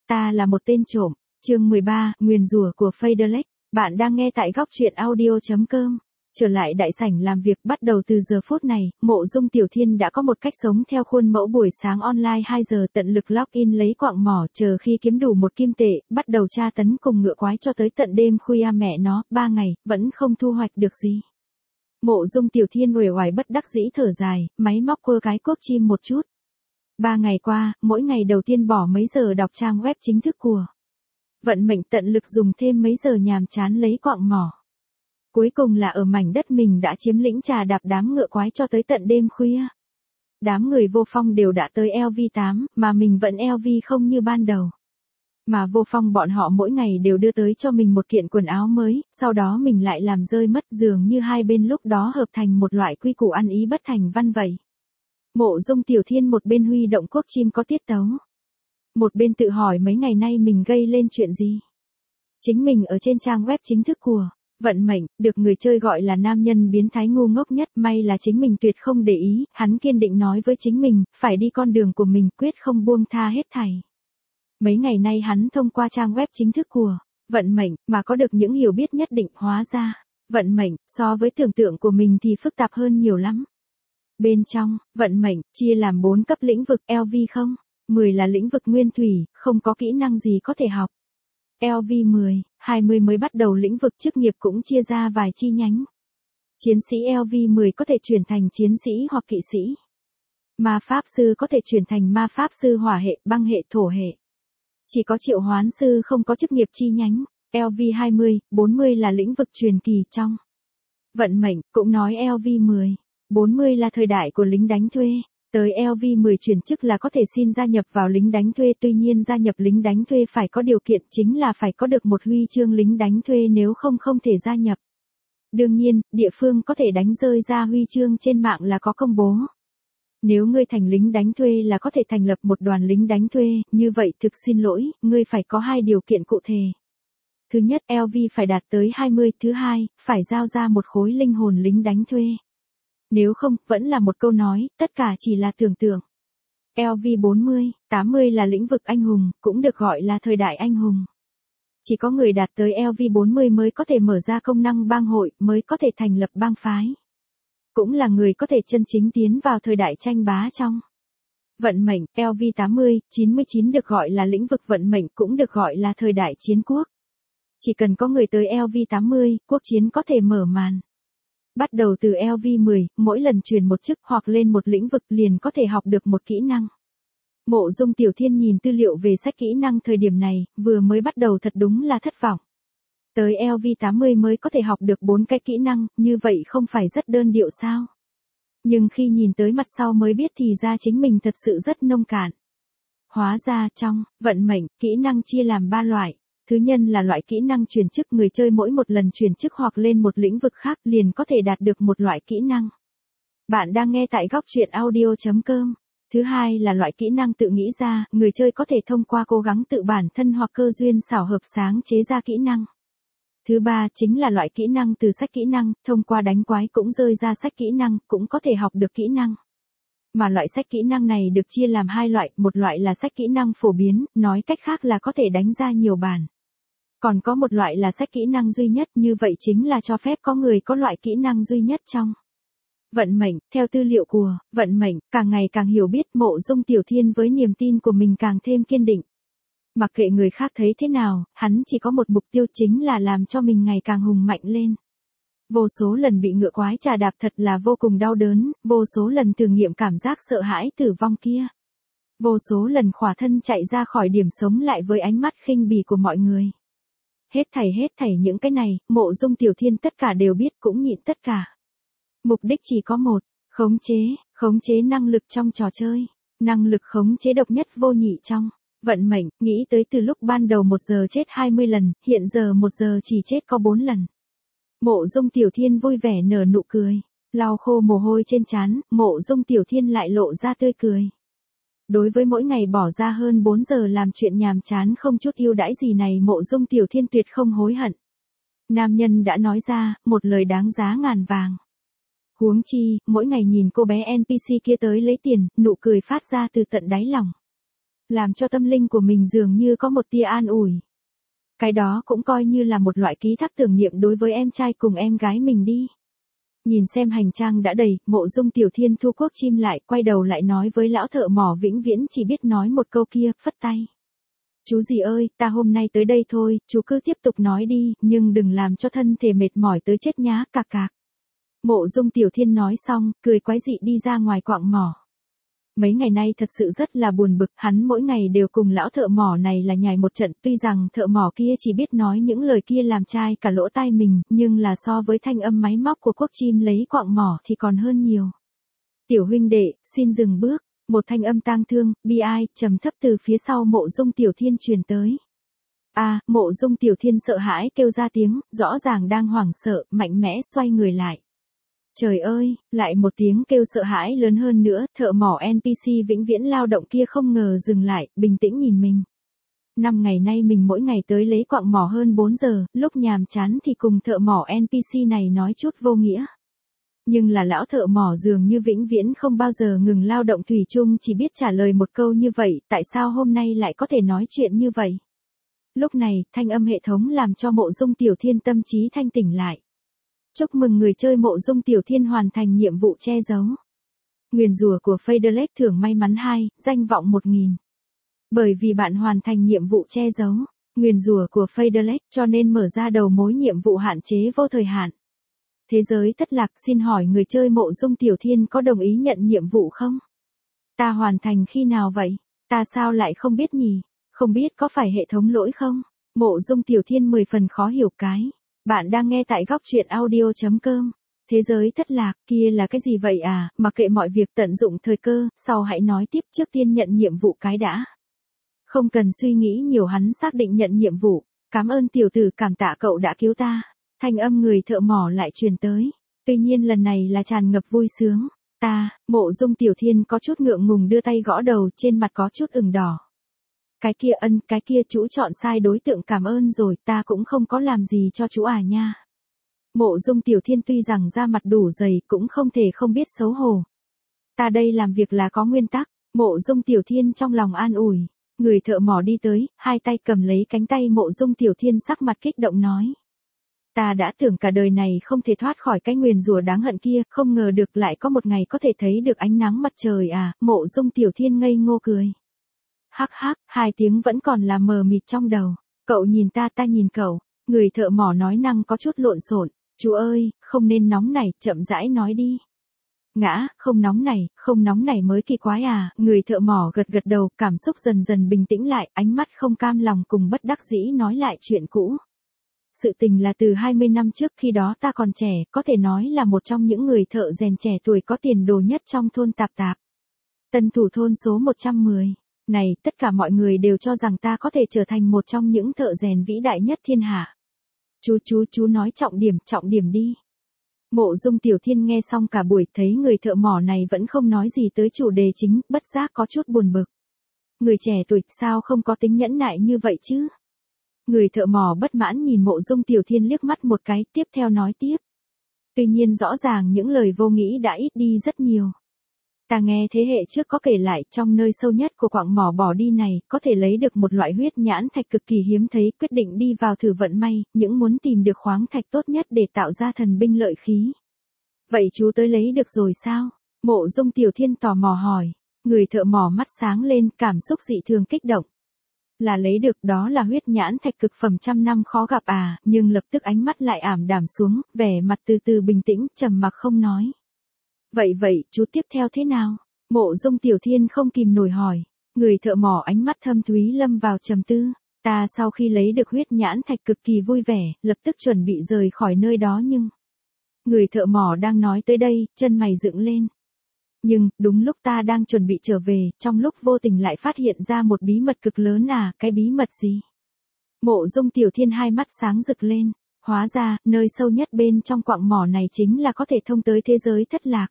Ta là một tên trộm. Chương 13, nguyền rủa của Fadelex. Bạn đang nghe tại góc truyện audio.com. Trở lại đại sảnh làm việc, bắt đầu từ giờ phút này, Mộ Dung Tiểu Thiên đã có một cách sống theo khuôn mẫu buổi sáng online 2 giờ tận lực login lấy quạng mỏ, chờ khi kiếm đủ một kim tệ, bắt đầu tra tấn cùng ngựa quái cho tới tận đêm khuya. Mẹ nó, 3 ngày, vẫn không thu hoạch được gì. Mộ Dung Tiểu Thiên uể oải bất đắc dĩ thở dài, máy móc quơ cái cuốc chim một chút. 3 ngày qua, mỗi ngày đầu tiên bỏ mấy giờ đọc trang web chính thức của Vận Mệnh, tận lực dùng thêm mấy giờ nhàm chán lấy quạng mỏ. Cuối cùng là ở mảnh đất mình đã chiếm lĩnh trà đạp đám ngựa quái cho tới tận đêm khuya. Đám người Vô Phong đều đã tới LV8, mà mình vẫn LV không như ban đầu. Mà Vô Phong bọn họ mỗi ngày đều đưa tới cho mình một kiện quần áo mới, sau đó mình lại làm rơi mất, dường như hai bên lúc đó hợp thành một loại quy củ ăn ý bất thành văn vậy. Mộ Dung Tiểu Thiên một bên huy động cuốc chim có tiết tấu, một bên tự hỏi mấy ngày nay mình gây lên chuyện gì. Chính mình ở trên trang web chính thức của Vận Mệnh, được người chơi gọi là nam nhân biến thái ngu ngốc nhất, may là chính mình tuyệt không để ý, hắn kiên định nói với chính mình, phải đi con đường của mình, quyết không buông tha hết thảy. Mấy ngày nay hắn thông qua trang web chính thức của Vận Mệnh, mà có được những hiểu biết nhất định, hóa ra, Vận Mệnh, so với tưởng tượng của mình thì phức tạp hơn nhiều lắm. Bên trong, Vận Mệnh, chia làm 4 cấp lĩnh vực, LV0, 10 là lĩnh vực nguyên thủy, không có kỹ năng gì có thể học. LV10, 20 mới bắt đầu lĩnh vực chức nghiệp cũng chia ra vài chi nhánh. Chiến sĩ LV10 có thể chuyển thành chiến sĩ hoặc kỵ sĩ. Ma pháp sư có thể chuyển thành ma pháp sư hỏa hệ, băng hệ, thổ hệ. Chỉ có triệu hoán sư không có chức nghiệp chi nhánh. LV20, 40 là lĩnh vực truyền kỳ trong Vận Mệnh, cũng nói LV10, 40 là thời đại của lính đánh thuê. Tới LV10 chuyển chức là có thể xin gia nhập vào lính đánh thuê, tuy nhiên gia nhập lính đánh thuê phải có điều kiện, chính là phải có được một huy chương lính đánh thuê, nếu không không thể gia nhập. Đương nhiên, địa phương có thể đánh rơi ra huy chương trên mạng là có công bố. Nếu ngươi thành lính đánh thuê là có thể thành lập một đoàn lính đánh thuê, như vậy thực xin lỗi, ngươi phải có 2 điều kiện cụ thể. Thứ nhất, LV phải đạt tới 20, thứ hai, phải giao ra một khối linh hồn lính đánh thuê. Nếu không, vẫn là một câu nói, tất cả chỉ là tưởng tượng. LV40, 80 là lĩnh vực anh hùng, cũng được gọi là thời đại anh hùng. Chỉ có người đạt tới LV40 mới có thể mở ra công năng bang hội, mới có thể thành lập bang phái. Cũng là người có thể chân chính tiến vào thời đại tranh bá trong Vận Mệnh. LV80, 99 được gọi là lĩnh vực Vận Mệnh, cũng được gọi là thời đại chiến quốc. Chỉ cần có người tới LV80, quốc chiến có thể mở màn. Bắt đầu từ LV10, mỗi lần truyền một chức hoặc lên một lĩnh vực liền có thể học được một kỹ năng. Mộ Dung Tiểu Thiên nhìn tư liệu về sách kỹ năng thời điểm này, vừa mới bắt đầu thật đúng là thất vọng. Tới LV80 mới có thể học được 4 cái kỹ năng, như vậy không phải rất đơn điệu sao? Nhưng khi nhìn tới mặt sau mới biết thì ra chính mình thật sự rất nông cạn. Hóa ra trong Vận Mệnh, kỹ năng chia làm 3 loại. Thứ nhân là loại kỹ năng chuyển chức, người chơi mỗi một lần chuyển chức hoặc lên một lĩnh vực khác liền có thể đạt được một loại kỹ năng. Bạn đang nghe tại góc truyện audio.com. Thứ hai là loại kỹ năng tự nghĩ ra, người chơi có thể thông qua cố gắng tự bản thân hoặc cơ duyên xảo hợp sáng chế ra kỹ năng. Thứ ba chính là loại kỹ năng từ sách kỹ năng, thông qua đánh quái cũng rơi ra sách kỹ năng, cũng có thể học được kỹ năng. Mà loại sách kỹ năng này được chia làm 2 loại, một loại là sách kỹ năng phổ biến, nói cách khác là có thể đánh ra nhiều bản. Còn có một loại là sách kỹ năng duy nhất, như vậy chính là cho phép có người có loại kỹ năng duy nhất trong Vận Mệnh. Theo tư liệu của Vận Mệnh, càng ngày càng hiểu biết, Mộ Dung Tiểu Thiên với niềm tin của mình càng thêm kiên định. Mặc kệ người khác thấy thế nào, hắn chỉ có một mục tiêu, chính là làm cho mình ngày càng hùng mạnh lên. Vô số lần bị ngựa quái trà đạp thật là vô cùng đau đớn, vô số lần thử nghiệm cảm giác sợ hãi tử vong kia. Vô số lần khỏa thân chạy ra khỏi điểm sống lại với ánh mắt khinh bỉ của mọi người. Hết thảy những cái này, Mộ Dung Tiểu Thiên tất cả đều biết, cũng nhịn tất cả. Mục đích chỉ có một, khống chế năng lực trong trò chơi. Năng lực khống chế độc nhất vô nhị trong Vận Mệnh, nghĩ tới từ lúc ban đầu 1 giờ chết 20 lần, hiện giờ 1 giờ chỉ chết có 4 lần. Mộ Dung Tiểu Thiên vui vẻ nở nụ cười, lau khô mồ hôi trên trán, Mộ Dung Tiểu Thiên lại lộ ra tươi cười. Đối với mỗi ngày bỏ ra hơn 4 giờ làm chuyện nhàm chán không chút ưu đãi gì này, Mộ Dung Tiểu Thiên tuyệt không hối hận. Nam nhân đã nói ra, một lời đáng giá ngàn vàng. Huống chi, mỗi ngày nhìn cô bé NPC kia tới lấy tiền, nụ cười phát ra từ tận đáy lòng. làm cho tâm linh của mình dường như có một tia an ủi. Cái đó cũng coi như là một loại ký thác tưởng niệm đối với em trai cùng em gái mình đi. Nhìn xem hành trang đã đầy, Mộ Dung Tiểu Thiên thu cuốc chim lại, quay đầu lại nói với lão thợ mỏ vĩnh viễn chỉ biết nói một câu kia, phất tay. Chú gì ơi, ta hôm nay tới đây thôi, chú cứ tiếp tục nói đi, nhưng đừng làm cho thân thể mệt mỏi tới chết nhá, cạc cạc. Mộ Dung Tiểu Thiên nói xong, cười quái dị đi ra ngoài quạng mỏ. Mấy ngày nay thật sự rất là buồn bực, hắn mỗi ngày đều cùng lão thợ mỏ này là nhảy một trận, tuy rằng thợ mỏ kia chỉ biết nói những lời kia làm chai cả lỗ tai mình, nhưng là so với thanh âm máy móc của cuốc chim lấy quạng mỏ thì còn hơn nhiều. Tiểu huynh đệ, xin dừng bước, một thanh âm tang thương, bi ai, trầm thấp từ phía sau Mộ Dung Tiểu Thiên truyền tới. Mộ Dung Tiểu Thiên sợ hãi kêu ra tiếng, rõ ràng đang hoảng sợ, mạnh mẽ xoay người lại. Trời ơi, lại một tiếng kêu sợ hãi lớn hơn nữa, thợ mỏ NPC vĩnh viễn lao động kia không ngờ dừng lại, bình tĩnh nhìn mình. 5 ngày nay mình mỗi ngày tới lấy quạng mỏ hơn 4 giờ, lúc nhàm chán thì cùng thợ mỏ NPC này nói chút vô nghĩa. Nhưng là lão thợ mỏ dường như vĩnh viễn không bao giờ ngừng lao động, thủy chung chỉ biết trả lời một câu như vậy, tại sao hôm nay lại có thể nói chuyện như vậy? Lúc này, thanh âm hệ thống làm cho Mộ Dung Tiểu Thiên tâm trí thanh tỉnh lại. Chúc mừng người chơi Mộ Dung Tiểu Thiên hoàn thành nhiệm vụ che giấu. Nguyền rủa của Faderless thưởng may mắn 2, danh vọng 1000. Bởi vì bạn hoàn thành nhiệm vụ che giấu, nguyền rủa của Faderless cho nên mở ra đầu mối nhiệm vụ hạn chế vô thời hạn. Thế giới thất lạc, xin hỏi người chơi Mộ Dung Tiểu Thiên có đồng ý nhận nhiệm vụ không? Ta hoàn thành khi nào vậy? Ta sao lại không biết nhỉ? Không biết có phải hệ thống lỗi không? Mộ Dung Tiểu Thiên 10 phần khó hiểu cái. Bạn đang nghe tại góc truyện audio.com. Thế giới thất lạc, kia là cái gì vậy à, mặc kệ mọi việc tận dụng thời cơ, sau hãy nói tiếp, trước tiên nhận nhiệm vụ cái đã. Không cần suy nghĩ nhiều, hắn xác định nhận nhiệm vụ. Cảm ơn tiểu tử, cảm tạ cậu đã cứu ta. Thanh âm người thợ mỏ lại truyền tới. Tuy nhiên lần này là tràn ngập vui sướng. Mộ Dung Tiểu Thiên có chút ngượng ngùng đưa tay gõ đầu, trên mặt có chút ửng đỏ. Cái kia chú chọn sai đối tượng, cảm ơn rồi, ta cũng không có làm gì cho chú à nha. Mộ Dung Tiểu Thiên tuy rằng da mặt đủ dày cũng không thể không biết xấu hổ. Ta đây làm việc là có nguyên tắc, Mộ Dung Tiểu Thiên trong lòng an ủi. Người thợ mỏ đi tới, hai tay cầm lấy cánh tay Mộ Dung Tiểu Thiên, sắc mặt kích động nói. Ta đã tưởng cả đời này không thể thoát khỏi cái nguyền rủa đáng hận kia, không ngờ được lại có một ngày có thể thấy được ánh nắng mặt trời à, Mộ Dung Tiểu Thiên ngây ngô cười. Hắc hắc, hai tiếng vẫn còn là mờ mịt trong đầu. Cậu nhìn ta, ta nhìn cậu. Người thợ mỏ nói năng có chút lộn xộn. Chú ơi, không nên nóng này, chậm rãi nói đi. Không nóng này mới kỳ quái à. Người thợ mỏ gật gật đầu, cảm xúc dần dần bình tĩnh lại, ánh mắt không cam lòng cùng bất đắc dĩ nói lại chuyện cũ. Sự tình là từ 20 năm trước, khi đó ta còn trẻ, có thể nói là một trong những người thợ rèn trẻ tuổi có tiền đồ nhất trong thôn Tạp Tạp. Tân thủ thôn số 110. Này, tất cả mọi người đều cho rằng ta có thể trở thành một trong những thợ rèn vĩ đại nhất thiên hạ. Chú nói trọng điểm đi. Mộ Dung Tiểu Thiên nghe xong cả buổi, thấy người thợ mỏ này vẫn không nói gì tới chủ đề chính, bất giác có chút buồn bực. Người trẻ tuổi, sao không có tính nhẫn nại như vậy chứ? Người thợ mỏ bất mãn nhìn Mộ Dung Tiểu Thiên liếc mắt một cái, tiếp theo nói tiếp. Tuy nhiên rõ ràng những lời vô nghĩ đã ít đi rất nhiều. Ta nghe thế hệ trước có kể lại, trong nơi sâu nhất của quạng mỏ bỏ đi này, có thể lấy được một loại huyết nhãn thạch cực kỳ hiếm thấy, quyết định đi vào thử vận may, những muốn tìm được khoáng thạch tốt nhất để tạo ra thần binh lợi khí. Vậy chú tới lấy được rồi sao? Mộ Dung Tiểu Thiên tò mò hỏi. Người thợ mỏ mắt sáng lên, cảm xúc dị thường kích động. Là lấy được, đó là huyết nhãn thạch cực phẩm trăm năm khó gặp à, nhưng lập tức ánh mắt lại ảm đạm xuống, vẻ mặt từ từ bình tĩnh, trầm mặc không nói. Vậy, chú tiếp theo thế nào? Mộ Dung Tiểu Thiên không kìm nổi hỏi. Người thợ mỏ ánh mắt thâm thúy lâm vào trầm tư. Ta sau khi lấy được huyết nhãn thạch cực kỳ vui vẻ, lập tức chuẩn bị rời khỏi nơi đó nhưng... Người thợ mỏ đang nói tới đây, chân mày dựng lên. Nhưng, đúng lúc ta đang chuẩn bị trở về, trong lúc vô tình lại phát hiện ra một bí mật cực lớn à, cái bí mật gì? Mộ Dung Tiểu Thiên hai mắt sáng rực lên. Hóa ra, nơi sâu nhất bên trong quạng mỏ này chính là có thể thông tới thế giới thất lạc.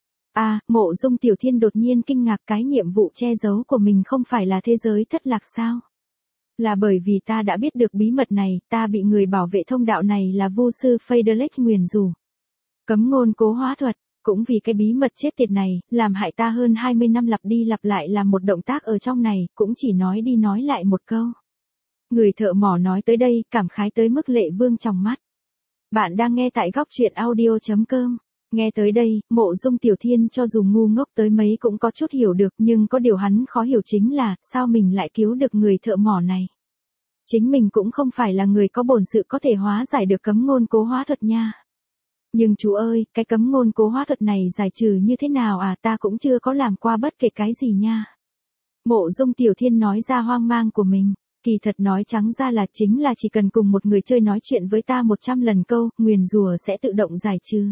Mộ Dung Tiểu Thiên đột nhiên kinh ngạc, cái nhiệm vụ che giấu của mình không phải là thế giới thất lạc sao? Là bởi vì ta đã biết được bí mật này, ta bị người bảo vệ thông đạo này là vô sư Faderless nguyền rủa. Cấm ngôn cố hóa thuật. Cũng vì cái bí mật chết tiệt này, làm hại ta hơn 20 năm lặp đi lặp lại làm một động tác ở trong này, cũng chỉ nói đi nói lại một câu. Người thợ mỏ nói tới đây, cảm khái tới mức lệ vương trong mắt. Bạn đang nghe tại góc truyện audio.com. Nghe tới đây, Mộ Dung Tiểu Thiên cho dù ngu ngốc tới mấy cũng có chút hiểu được, nhưng có điều hắn khó hiểu chính là, sao mình lại cứu được người thợ mỏ này. Chính mình cũng không phải là người có bổn sự có thể hóa giải được cấm ngôn cố hóa thuật nha. Nhưng chú ơi, cái cấm ngôn cố hóa thuật này giải trừ như thế nào à, ta cũng chưa có làm qua bất kể cái gì nha. Mộ Dung Tiểu Thiên nói ra hoang mang của mình. Kỳ thật nói trắng ra là chính là chỉ cần cùng một người chơi nói chuyện với ta 100 lần câu, nguyền rủa sẽ tự động giải trừ.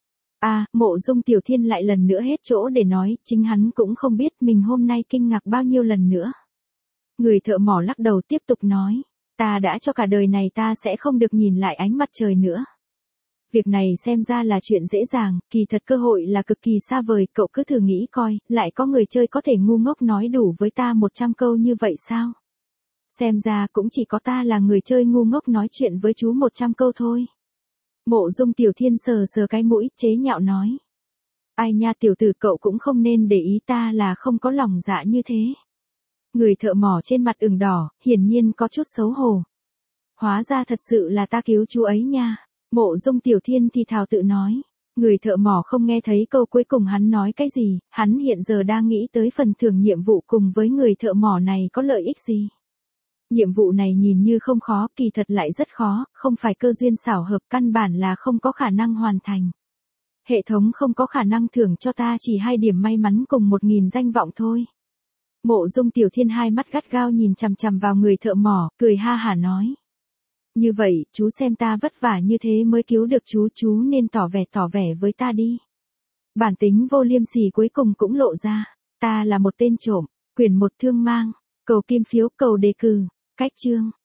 Mộ Dung Tiểu Thiên lại lần nữa hết chỗ để nói, chính hắn cũng không biết mình hôm nay kinh ngạc bao nhiêu lần nữa. Người thợ mỏ lắc đầu tiếp tục nói, ta đã cho cả đời này ta sẽ không được nhìn lại ánh mặt trời nữa. Việc này xem ra là chuyện dễ dàng, kỳ thật cơ hội là cực kỳ xa vời, cậu cứ thử nghĩ coi, lại có người chơi có thể ngu ngốc nói đủ với ta 100 câu như vậy sao? Xem ra cũng chỉ có ta là người chơi ngu ngốc nói chuyện với chú 100 câu thôi. Mộ Dung Tiểu Thiên sờ sờ cái mũi, chế nhạo nói. Ai nha tiểu tử, cậu cũng không nên để ý ta là không có lòng dạ như thế. Người thợ mỏ trên mặt ửng đỏ, hiển nhiên có chút xấu hổ. Hóa ra thật sự là ta cứu chú ấy nha. Mộ Dung Tiểu Thiên thì thào tự nói. Người thợ mỏ không nghe thấy câu cuối cùng hắn nói cái gì, hắn hiện giờ đang nghĩ tới phần thưởng nhiệm vụ cùng với người thợ mỏ này có lợi ích gì. Nhiệm vụ này nhìn như không khó, kỳ thật lại rất khó, không phải cơ duyên xảo hợp, căn bản là không có khả năng hoàn thành. Hệ thống không có khả năng thưởng cho ta chỉ 2 điểm may mắn cùng 1000 danh vọng thôi. Mộ Dung Tiểu Thiên hai mắt gắt gao nhìn chằm chằm vào người thợ mỏ, cười ha hả nói. Như vậy, chú xem ta vất vả như thế mới cứu được chú nên tỏ vẻ với ta đi. Bản tính vô liêm sỉ cuối cùng cũng lộ ra, ta là một tên trộm, quyển 1 thương mang, cầu kim phiếu, cầu đề cử, cách chương.